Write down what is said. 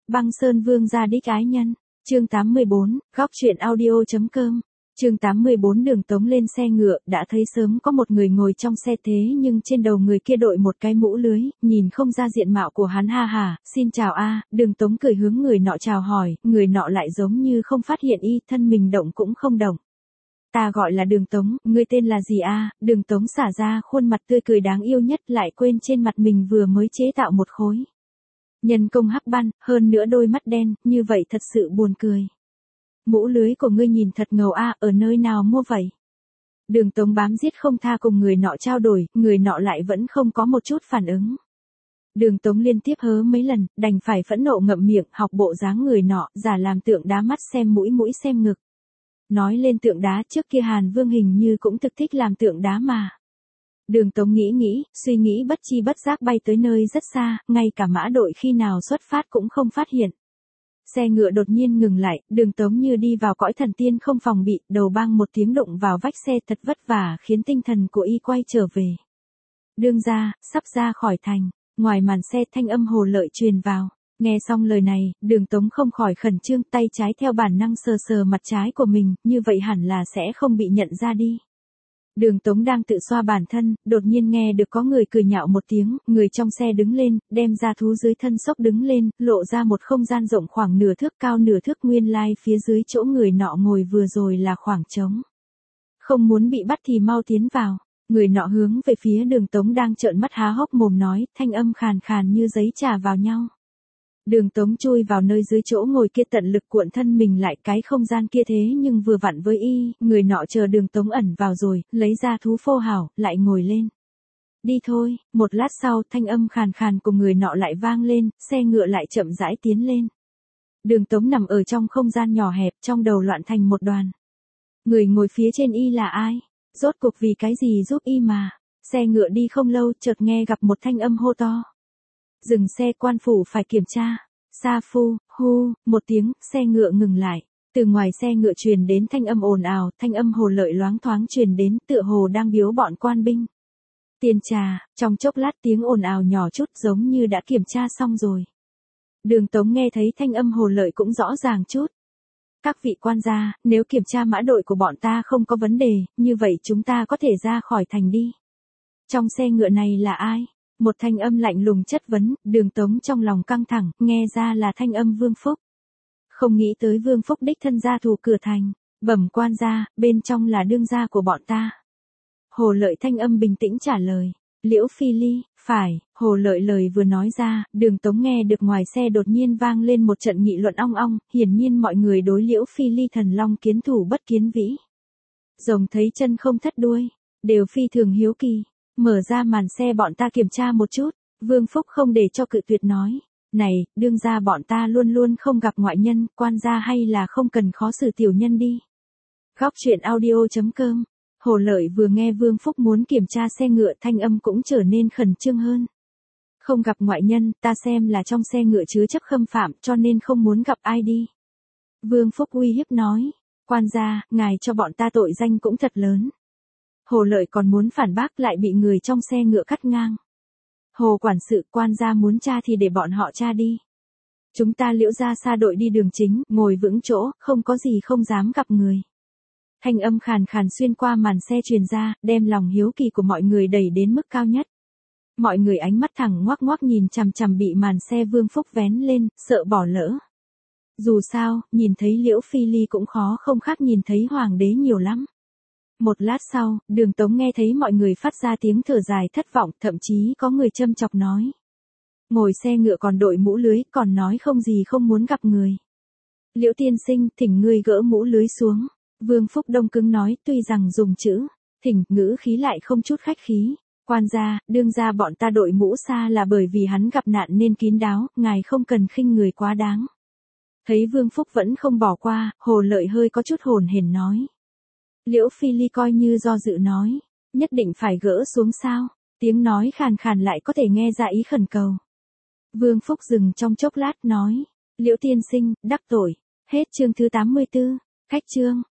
Băng Sơn Vương gia đích ái nhân, chương 84, góc truyện audio.com. Chương 84 Đường Tống lên xe ngựa, đã thấy sớm có một người ngồi trong xe thế nhưng trên đầu người kia đội một cái mũ lưới, nhìn không ra diện mạo của hắn ha hà, xin chào a. Đường Tống cười hướng người nọ chào hỏi, người nọ lại giống như không phát hiện y, thân mình động cũng không động. Ta gọi là Đường Tống, ngươi tên là gì a? Đường Tống xả ra khuôn mặt tươi cười đáng yêu nhất, lại quên trên mặt mình vừa mới chế tạo một khối nhân công hắc băng, hơn nữa đôi mắt đen, như vậy thật sự buồn cười. Mũ lưới của ngươi nhìn thật ngầu a, ở nơi nào mua vậy? Đường Tống bám giết không tha cùng người nọ trao đổi, người nọ lại vẫn không có một chút phản ứng. Đường Tống liên tiếp hớ mấy lần, đành phải phẫn nộ ngậm miệng, học bộ dáng người nọ, giả làm tượng đá mắt xem mũi mũi xem ngực. Nói lên tượng đá, trước kia Hàn Vương hình như cũng thực thích làm tượng đá mà. Đường Tống nghĩ, suy nghĩ bất chi bất giác bay tới nơi rất xa, ngay cả mã đội khi nào xuất phát cũng không phát hiện. Xe ngựa đột nhiên ngừng lại, Đường Tống như đi vào cõi thần tiên không phòng bị, đầu bang một tiếng đụng vào vách xe thật vất vả khiến tinh thần của y quay trở về. Đương gia, sắp ra khỏi thành, ngoài màn xe thanh âm Hồ Lợi truyền vào. Nghe xong lời này, Đường Tống không khỏi khẩn trương, tay trái theo bản năng sờ sờ mặt trái của mình, như vậy hẳn là sẽ không bị nhận ra đi. Đường Tống đang tự xoa bản thân, đột nhiên nghe được có người cười nhạo một tiếng, người trong xe đứng lên, đem ra thú dưới thân xốc đứng lên, lộ ra một không gian rộng khoảng nửa thước cao nửa thước, nguyên lai phía dưới chỗ người nọ ngồi vừa rồi là khoảng trống. Không muốn bị bắt thì mau tiến vào. Người nọ hướng về phía Đường Tống đang trợn mắt há hốc mồm nói, thanh âm khàn khàn như giấy chà vào nhau. Đường Tống chui vào nơi dưới chỗ ngồi kia, tận lực cuộn thân mình lại, cái không gian kia thế nhưng vừa vặn với y, người nọ chờ Đường Tống ẩn vào rồi, lấy ra thú phô hảo, lại ngồi lên. Đi thôi. Một lát sau, thanh âm khàn khàn của người nọ lại vang lên, xe ngựa lại chậm rãi tiến lên. Đường Tống nằm ở trong không gian nhỏ hẹp, trong đầu loạn thành một đoàn. Người ngồi phía trên y là ai? Rốt cuộc vì cái gì giúp y mà? Xe ngựa đi không lâu, chợt nghe gặp một thanh âm hô to. Dừng xe, quan phủ phải kiểm tra. Sa phu, hu, một tiếng, xe ngựa ngừng lại. Từ ngoài xe ngựa truyền đến thanh âm ồn ào, thanh âm Hồ Lợi loáng thoáng truyền đến, tựa hồ đang biếu bọn quan binh. Tiền trà, trong chốc lát tiếng ồn ào nhỏ chút giống như đã kiểm tra xong rồi. Đường Tống nghe thấy thanh âm Hồ Lợi cũng rõ ràng chút. Các vị quan gia, nếu kiểm tra mã đội của bọn ta không có vấn đề, như vậy chúng ta có thể ra khỏi thành đi. Trong xe ngựa này là ai? Một thanh âm lạnh lùng chất vấn, Đường Tống trong lòng căng thẳng, nghe ra là thanh âm Vương Phúc. Không nghĩ tới Vương Phúc đích thân ra thủ cửa thành, bẩm quan gia, bên trong là đương gia của bọn ta. Hồ Lợi thanh âm bình tĩnh trả lời, Liễu Phi Ly, phải. Hồ Lợi lời vừa nói ra, Đường Tống nghe được ngoài xe đột nhiên vang lên một trận nghị luận ong ong, hiển nhiên mọi người đối Liễu Phi Ly thần long kiến thủ bất kiến vĩ. Rồng thấy chân không thất đuôi, đều phi thường hiếu kỳ. Mở ra màn xe bọn ta kiểm tra một chút. Vương Phúc không để cho cự tuyệt nói. Này, đương gia bọn ta luôn luôn không gặp ngoại nhân, quan gia hay là không cần khó xử tiểu nhân đi. Góc truyện audio.com. Hồ Lợi vừa nghe Vương Phúc muốn kiểm tra xe ngựa, thanh âm cũng trở nên khẩn trương hơn. Không gặp ngoại nhân, ta xem là trong xe ngựa chứa chấp khâm phạm, cho nên không muốn gặp ai đi. Vương Phúc uy hiếp nói. Quan gia, ngài cho bọn ta tội danh cũng thật lớn. Hồ Lợi còn muốn phản bác, lại bị người trong xe ngựa cắt ngang. Hồ quản sự, quan gia muốn tra thì để bọn họ tra đi. Chúng ta Liễu gia xa đội đi đường chính, ngồi vững chỗ, không có gì không dám gặp người. Thanh âm khàn khàn xuyên qua màn xe truyền ra, đem lòng hiếu kỳ của mọi người đẩy đến mức cao nhất. Mọi người ánh mắt thẳng ngoác ngoác nhìn chằm chằm bị màn xe Vương Phúc vén lên, sợ bỏ lỡ. Dù sao, nhìn thấy Liễu Phi Ly cũng khó không khác nhìn thấy hoàng đế nhiều lắm. Một lát sau, Đường Tống nghe thấy mọi người phát ra tiếng thở dài thất vọng, thậm chí có người châm chọc nói. Ngồi xe ngựa còn đội mũ lưới, còn nói không gì không muốn gặp người. Liễu tiên sinh, thỉnh ngươi gỡ mũ lưới xuống. Vương Phúc đông cứng nói, tuy rằng dùng chữ thỉnh, ngữ khí lại không chút khách khí. Quan gia, đương gia bọn ta đội mũ xa là bởi vì hắn gặp nạn nên kín đáo, ngài không cần khinh người quá đáng. Thấy Vương Phúc vẫn không bỏ qua, Hồ Lợi hơi có chút hồn hển nói. Liễu Phi Ly coi như do dự nói, nhất định phải gỡ xuống sao? Tiếng nói khàn khàn lại có thể nghe ra ý khẩn cầu. Vương Phúc dừng trong chốc lát nói, Liễu tiên sinh, đắc tội. Hết chương thứ 84, khách chương.